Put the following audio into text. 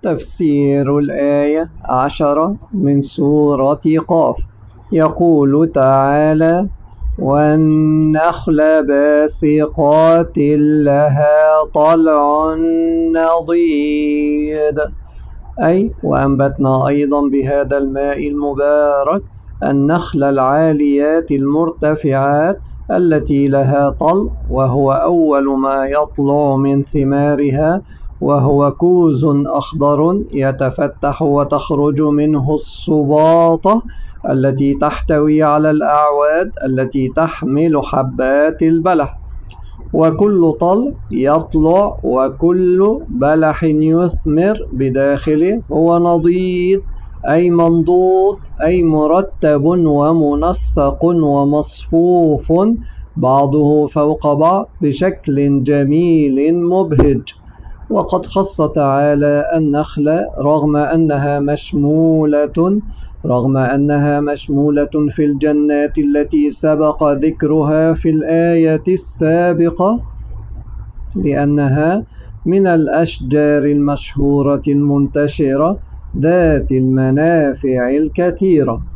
تفسير الآية 10 من سورة قاف. يقول تعالى: والنخل باسقات لها طلع نضيد، أي وأنبتنا أيضا بهذا الماء المبارك النخل العاليات المرتفعات التي لها طلع، وهو أول ما يطلع من ثمارها، وهو كوز أخضر يتفتح وتخرج منه الصباطة التي تحتوي على الأعواد التي تحمل حبات البلح. وكل طلع يطلع وكل بلح يثمر بداخله هو نضيد، أي منضود، أي مرتب ومنسق ومصفوف بعضه فوق بعض بشكل جميل مبهج. وقد خص تعالى النخل رغم أنها مشمولة في الجنات التي سبق ذكرها في الآية السابقة، لأنها من الأشجار المشهورة المنتشرة ذات المنافع الكثيرة.